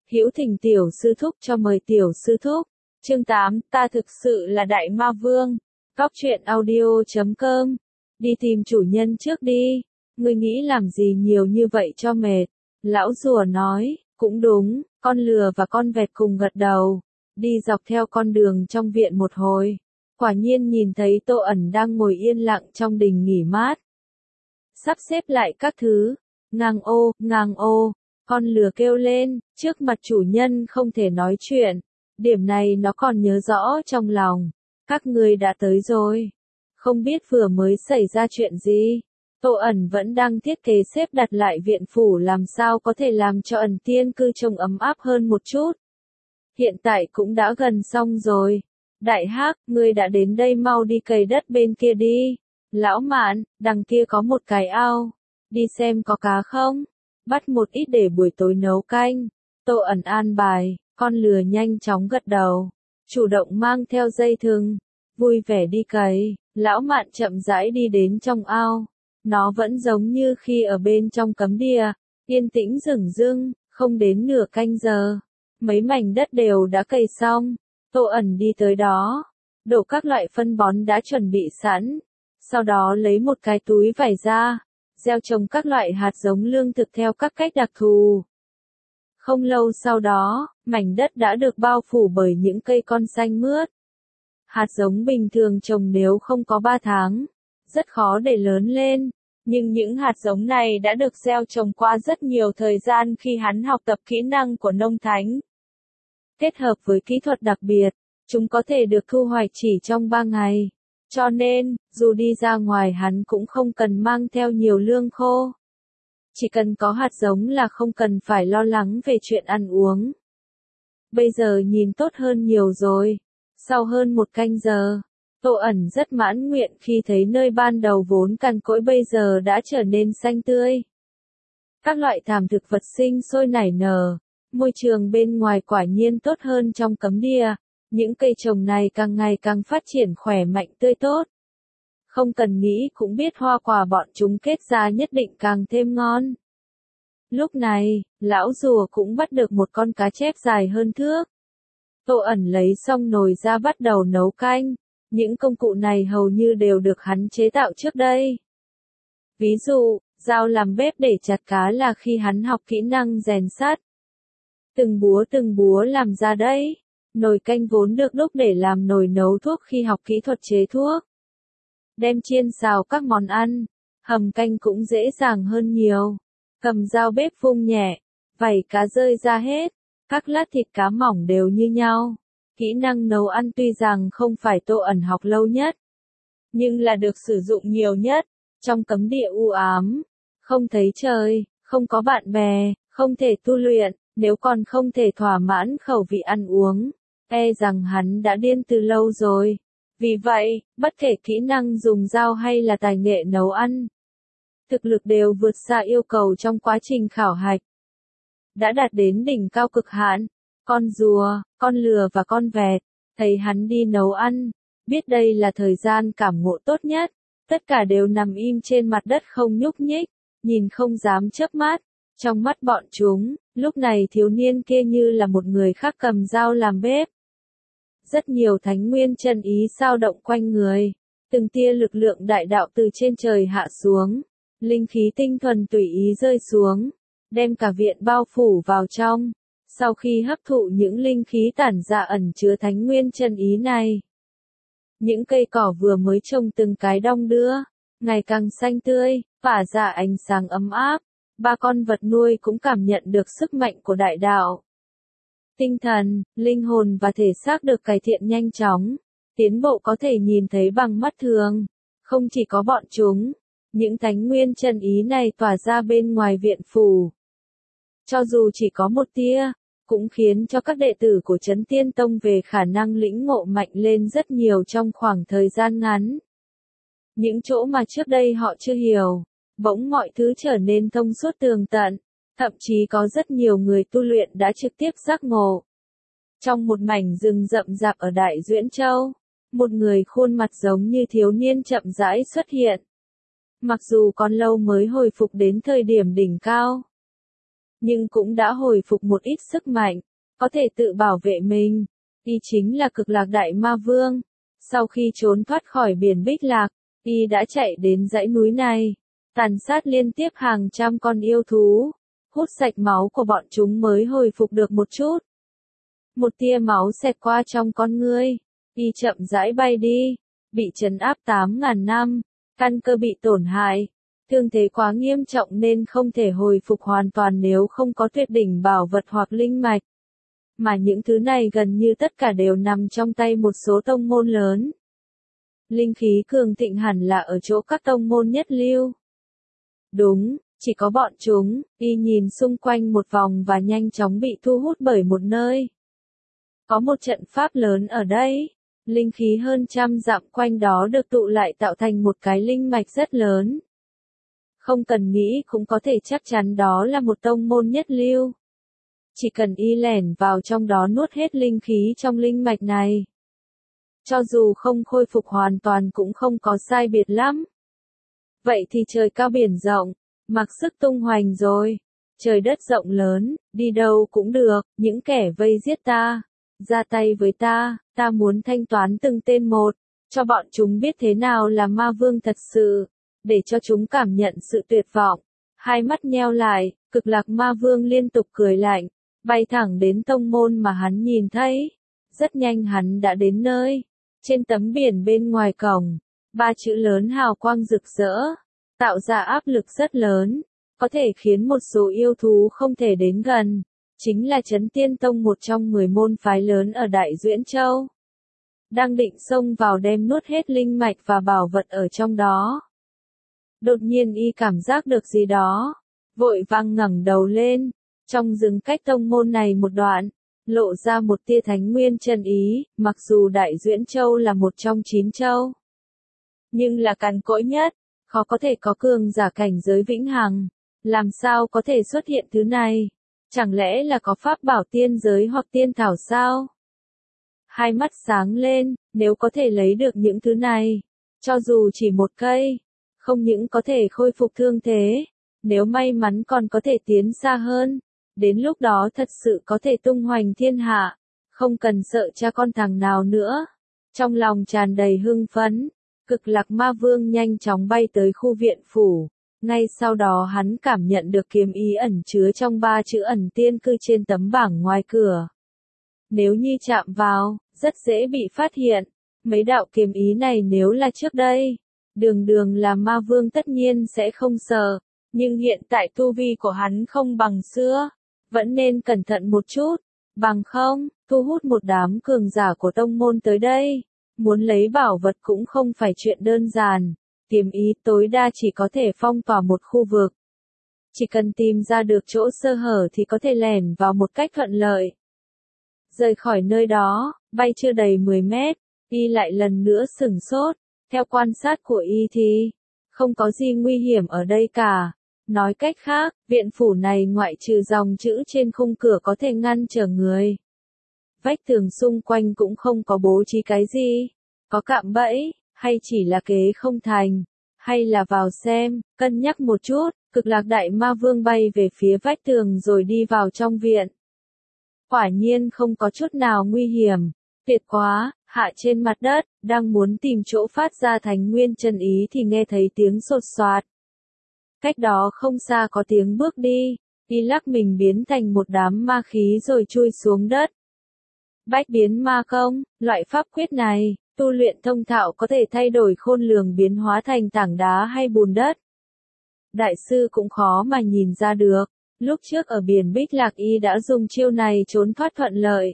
Hữu Thỉnh tiểu sư thúc cho mời tiểu sư thúc. Chương 8, ta thực sự là đại ma vương. Góc truyện audio.com. Đi tìm chủ nhân trước đi. Ngươi nghĩ làm gì nhiều như vậy cho mệt. Lão rùa nói, cũng đúng, con lừa và con vẹt cùng gật đầu. Đi dọc theo con đường trong viện một hồi. Quả nhiên nhìn thấy Tô ẩn đang ngồi yên lặng trong đình nghỉ mát. Sắp xếp lại các thứ. Ngang ô. Con lừa kêu lên, trước mặt chủ nhân không thể nói chuyện. Điểm này nó còn nhớ rõ trong lòng. Các ngươi đã tới rồi. Không biết vừa mới xảy ra chuyện gì. Tô ẩn vẫn đang thiết kế xếp đặt lại viện phủ làm sao có thể làm cho ẩn tiên cư trông ấm áp hơn một chút. Hiện tại cũng đã gần xong rồi. Đại Hắc, ngươi đã đến đây mau đi cày đất bên kia đi. Lão Mạn, đằng kia có một cái ao. Đi xem có cá không? Bắt một ít để buổi tối nấu canh. Tô ẩn an bài, con lừa nhanh chóng gật đầu. Chủ động mang theo dây thừng. Vui vẻ đi cày, Lão Mạn chậm rãi đi đến trong ao. Nó vẫn giống như khi ở bên trong cấm địa, yên tĩnh rừng rưng, không đến nửa canh giờ. Mấy mảnh đất đều đã cày xong. Tô ẩn đi tới đó, đổ các loại phân bón đã chuẩn bị sẵn. Sau đó lấy một cái túi vải ra, gieo trồng các loại hạt giống lương thực theo các cách đặc thù. Không lâu sau đó, mảnh đất đã được bao phủ bởi những cây con xanh mướt. Hạt giống bình thường trồng nếu không có 3 tháng, rất khó để lớn lên. Nhưng những hạt giống này đã được gieo trồng qua rất nhiều thời gian khi hắn học tập kỹ năng của nông thánh. Kết hợp với kỹ thuật đặc biệt, chúng có thể được thu hoạch chỉ trong 3 ngày. Cho nên, dù đi ra ngoài hắn cũng không cần mang theo nhiều lương khô. Chỉ cần có hạt giống là không cần phải lo lắng về chuyện ăn uống. Bây giờ nhìn tốt hơn nhiều rồi. Sau hơn 1 canh giờ, Tô ẩn rất mãn nguyện khi thấy nơi ban đầu vốn cằn cỗi bây giờ đã trở nên xanh tươi. Các loại thảm thực vật sinh sôi nảy nở. Môi trường bên ngoài quả nhiên tốt hơn trong cấm địa. Những cây trồng này càng ngày càng phát triển khỏe mạnh tươi tốt. Không cần nghĩ cũng biết hoa quả bọn chúng kết ra nhất định càng thêm ngon. Lúc này, lão rùa cũng bắt được một con cá chép dài hơn thước. Tô ẩn lấy xong nồi ra bắt đầu nấu canh. Những công cụ này hầu như đều được hắn chế tạo trước đây. Ví dụ, dao làm bếp để chặt cá là khi hắn học kỹ năng rèn sắt. Từng búa làm ra đấy. Nồi canh vốn được đúc để làm nồi nấu thuốc khi học kỹ thuật chế thuốc. Đem chiên xào các món ăn, hầm canh cũng dễ dàng hơn nhiều. Cầm dao bếp vung nhẹ, vảy cá rơi ra hết, các lát thịt cá mỏng đều như nhau. Kỹ năng nấu ăn tuy rằng không phải Tô ẩn học lâu nhất, nhưng là được sử dụng nhiều nhất. Trong cấm địa u ám, không thấy trời, không có bạn bè, không thể tu luyện, nếu còn không thể thỏa mãn khẩu vị ăn uống, e rằng hắn đã điên từ lâu rồi. Vì vậy, bất kể kỹ năng dùng dao hay là tài nghệ nấu ăn, thực lực đều vượt xa yêu cầu trong quá trình khảo hạch. Đã đạt đến đỉnh cao cực hạn, con rùa, con lừa và con vẹt, thấy hắn đi nấu ăn, biết đây là thời gian cảm ngộ tốt nhất, tất cả đều nằm im trên mặt đất không nhúc nhích, nhìn không dám chớp mắt. Trong mắt bọn chúng, lúc này thiếu niên kia như là một người khác cầm dao làm bếp. Rất nhiều thánh nguyên chân ý dao động quanh người, từng tia lực lượng đại đạo từ trên trời hạ xuống, linh khí tinh thuần tùy ý rơi xuống, đem cả viện bao phủ vào trong. Sau khi hấp thụ những linh khí tản ra ẩn chứa thánh nguyên chân ý này, những cây cỏ vừa mới trồng từng cái đong đưa, ngày càng xanh tươi, tỏa ra ánh sáng ấm áp. 3 con vật nuôi cũng cảm nhận được sức mạnh của đại đạo. Tinh thần, linh hồn và thể xác được cải thiện nhanh chóng, tiến bộ có thể nhìn thấy bằng mắt thường. Không chỉ có bọn chúng, những thánh nguyên chân ý này tỏa ra bên ngoài viện phủ. Cho dù chỉ có một tia, cũng khiến cho các đệ tử của Trấn Tiên Tông về khả năng lĩnh ngộ mạnh lên rất nhiều trong khoảng thời gian ngắn. Những chỗ mà trước đây họ chưa hiểu, bỗng mọi thứ trở nên thông suốt tường tận, thậm chí có rất nhiều người tu luyện đã trực tiếp giác ngộ. Trong một mảnh rừng rậm rạp ở Đại Duyễn Châu, một người khuôn mặt giống như thiếu niên chậm rãi xuất hiện. Mặc dù còn lâu mới hồi phục đến thời điểm đỉnh cao, nhưng cũng đã hồi phục một ít sức mạnh, có thể tự bảo vệ mình. Y chính là Cực Lạc Đại Ma Vương. Sau khi trốn thoát khỏi biển Bích Lạc, Y đã chạy đến dãy núi này, tàn sát liên tiếp hàng trăm con yêu thú, hút sạch máu của bọn chúng mới hồi phục được một chút. Một tia máu xẹt qua trong con ngươi, Y chậm rãi bay đi, bị trấn áp 8.000 năm, căn cơ bị tổn hại, thương thế quá nghiêm trọng nên không thể hồi phục hoàn toàn nếu không có tuyệt đỉnh bảo vật hoặc linh mạch. Mà những thứ này gần như tất cả đều nằm trong tay một số tông môn lớn. Linh khí cường thịnh hẳn là ở chỗ các tông môn nhất lưu. Đúng, chỉ có bọn chúng. Y nhìn xung quanh một vòng và nhanh chóng bị thu hút bởi một nơi. Có một trận pháp lớn ở đây. Linh khí hơn 100 dặm quanh đó được tụ lại tạo thành một cái linh mạch rất lớn. Không cần nghĩ cũng có thể chắc chắn đó là một tông môn nhất lưu. Chỉ cần Y lẻn vào trong đó nuốt hết linh khí trong linh mạch này. Cho dù không khôi phục hoàn toàn cũng không có sai biệt lắm. Vậy thì trời cao biển rộng, mặc sức tung hoành rồi. Trời đất rộng lớn, đi đâu cũng được, những kẻ vây giết ta, ra tay với ta muốn thanh toán từng tên một, cho bọn chúng biết thế nào là ma vương thật sự, để cho chúng cảm nhận sự tuyệt vọng. Hai mắt nheo lại, Cực Lạc Ma Vương liên tục cười lạnh, bay thẳng đến tông môn mà hắn nhìn thấy. Rất nhanh hắn đã đến nơi. Trên tấm biển bên ngoài cổng, 3 chữ lớn hào quang rực rỡ, tạo ra áp lực rất lớn, có thể khiến một số yêu thú không thể đến gần. Chính là Chấn Tiên Tông, một trong 10 môn phái lớn ở Đại Duyễn Châu. Đang định xông vào đem nuốt hết linh mạch và bảo vật ở trong đó. Đột nhiên Y cảm giác được gì đó, vội vàng ngẩng đầu lên. Trong rừng cách tông môn này một đoạn, lộ ra một tia thánh nguyên chân ý, mặc dù Đại Duyễn Châu là một trong 9 châu, nhưng là cằn cỗi nhất, khó có thể có cường giả cảnh giới vĩnh hằng. Làm sao có thể xuất hiện thứ này? Chẳng lẽ là có pháp bảo tiên giới hoặc tiên thảo sao? Hai mắt sáng lên, nếu có thể lấy được những thứ này, cho dù chỉ một cây, không những có thể khôi phục thương thế, nếu may mắn còn có thể tiến xa hơn. Đến lúc đó thật sự có thể tung hoành thiên hạ, không cần sợ cha con thằng nào nữa. Trong lòng tràn đầy hưng phấn, Cực Lạc Ma Vương nhanh chóng bay tới khu viện phủ. Ngay sau đó hắn cảm nhận được kiếm ý ẩn chứa trong 3 chữ ẩn tiên cư trên tấm bảng ngoài cửa. Nếu như chạm vào, rất dễ bị phát hiện. Mấy đạo kiếm ý này nếu là trước đây, đường là ma vương tất nhiên sẽ không sợ. Nhưng hiện tại tu vi của hắn không bằng xưa. Vẫn nên cẩn thận một chút, bằng không, thu hút một đám cường giả của tông môn tới đây. Muốn lấy bảo vật cũng không phải chuyện đơn giản. Kiếm ý tối đa chỉ có thể phong tỏa một khu vực. Chỉ cần tìm ra được chỗ sơ hở thì có thể lẻn vào một cách thuận lợi. Rời khỏi nơi đó, bay chưa đầy 10 mét, Y lại lần nữa sửng sốt. Theo quan sát của Y thì, không có gì nguy hiểm ở đây cả. Nói cách khác, viện phủ này ngoại trừ dòng chữ trên khung cửa có thể ngăn trở người. Vách tường xung quanh cũng không có bố trí cái gì. Có cạm bẫy, hay chỉ là kế không thành, hay là vào xem, cân nhắc một chút. Cực Lạc Đại Ma Vương bay về phía vách tường rồi đi vào trong viện. Quả nhiên không có chút nào nguy hiểm. Tuyệt quá, hạ trên mặt đất, đang muốn tìm chỗ phát ra thánh nguyên chân ý thì nghe thấy tiếng sột soạt. Cách đó không xa có tiếng bước đi, Y lắc mình biến thành một đám ma khí rồi chui xuống đất. Bách biến ma công, loại pháp quyết này, tu luyện thông thạo có thể thay đổi khôn lường biến hóa thành tảng đá hay bùn đất. Đại sư cũng khó mà nhìn ra được, lúc trước ở biển Bích Lạc Y đã dùng chiêu này trốn thoát thuận lợi.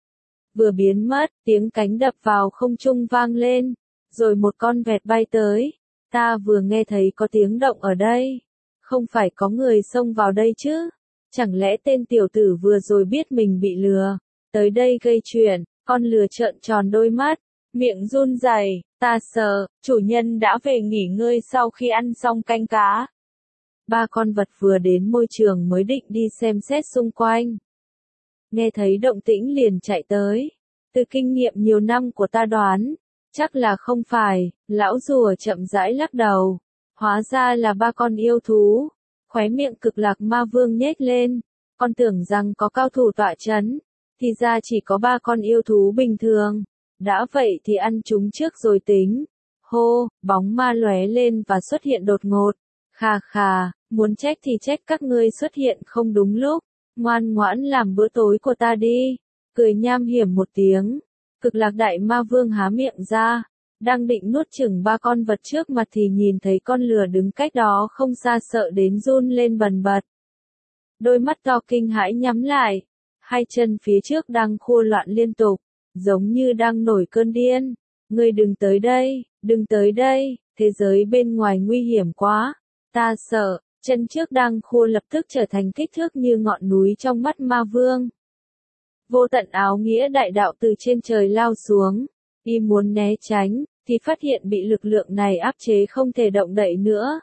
Vừa biến mất, tiếng cánh đập vào không trung vang lên, rồi một con vẹt bay tới. Ta vừa nghe thấy có tiếng động ở đây. Không phải có người xông vào đây chứ? Chẳng lẽ tên tiểu tử vừa rồi biết mình bị lừa, tới đây gây chuyện? Con lừa trợn tròn đôi mắt, miệng run rẩy, ta sợ, chủ nhân đã về nghỉ ngơi sau khi ăn xong canh cá. 3 con vật vừa đến môi trường mới định đi xem xét xung quanh. Nghe thấy động tĩnh liền chạy tới. Từ kinh nghiệm nhiều năm của ta đoán, chắc là không phải. Lão rùa chậm rãi lắc đầu. Hóa ra là 3 con yêu thú. Khóe miệng Cực Lạc Ma Vương nhếch lên, con tưởng rằng có cao thủ tọa chấn, thì ra chỉ có 3 con yêu thú bình thường. Đã vậy thì ăn chúng trước rồi tính. Hô, bóng ma lóe lên và xuất hiện đột ngột. Khà khà, muốn trách thì trách các ngươi xuất hiện không đúng lúc. Ngoan ngoãn làm bữa tối của ta đi. Cười nham hiểm một tiếng. Cực Lạc Đại Ma Vương há miệng ra. Đang định nuốt chửng 3 con vật trước mặt thì nhìn thấy con lừa đứng cách đó không xa, sợ đến run lên bần bật. Đôi mắt to kinh hãi nhắm lại. Hai chân phía trước đang khua loạn liên tục, giống như đang nổi cơn điên. Ngươi đừng tới đây, đừng tới đây, thế giới bên ngoài nguy hiểm quá. Ta sợ, chân trước đang khua lập tức trở thành kích thước như ngọn núi trong mắt ma vương. Vô tận áo nghĩa đại đạo từ trên trời lao xuống. Y muốn né tránh, thì phát hiện bị lực lượng này áp chế không thể động đậy nữa.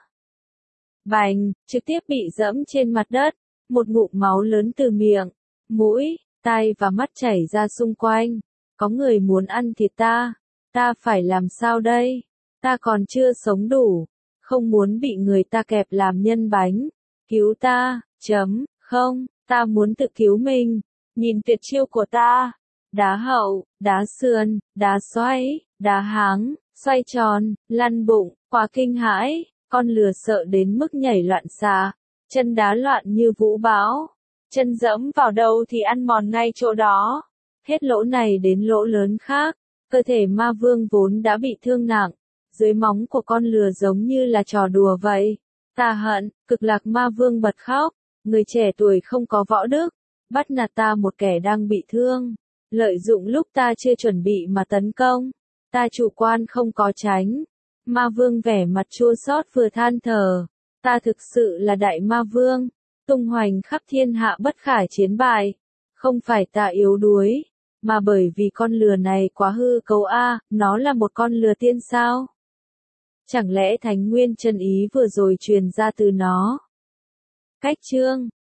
Bành, trực tiếp bị dẫm trên mặt đất. Một ngụm máu lớn từ miệng, mũi, tai và mắt chảy ra xung quanh. Có người muốn ăn thịt ta phải làm sao đây? Ta còn chưa sống đủ, không muốn bị người ta kẹp làm nhân bánh. Cứu ta, không, ta muốn tự cứu mình. Nhìn tuyệt chiêu của ta. Đá hậu, đá sườn, đá xoay, đá háng, xoay tròn, lăn bụng, quá kinh hãi. Con lừa sợ đến mức nhảy loạn xạ. Chân đá loạn như vũ bão, chân dẫm vào đâu thì ăn mòn ngay chỗ đó. Hết lỗ này đến lỗ lớn khác, cơ thể ma vương vốn đã bị thương nặng, dưới móng của con lừa giống như là trò đùa vậy. Ta hận, Cực Lạc Ma Vương bật khóc, người trẻ tuổi không có võ đức, bắt nạt ta một kẻ đang bị thương, lợi dụng lúc ta chưa chuẩn bị mà tấn công, ta chủ quan không có tránh. Ma vương vẻ mặt chua xót vừa than thở. Ta thực sự là Đại Ma Vương, tung hoành khắp thiên hạ bất khả chiến bại. Không phải ta yếu đuối, mà bởi vì con lừa này quá hư cấu nó là một con lừa tiên sao? Chẳng lẽ Thánh Nguyên chân ý vừa rồi truyền ra từ nó? Cách chương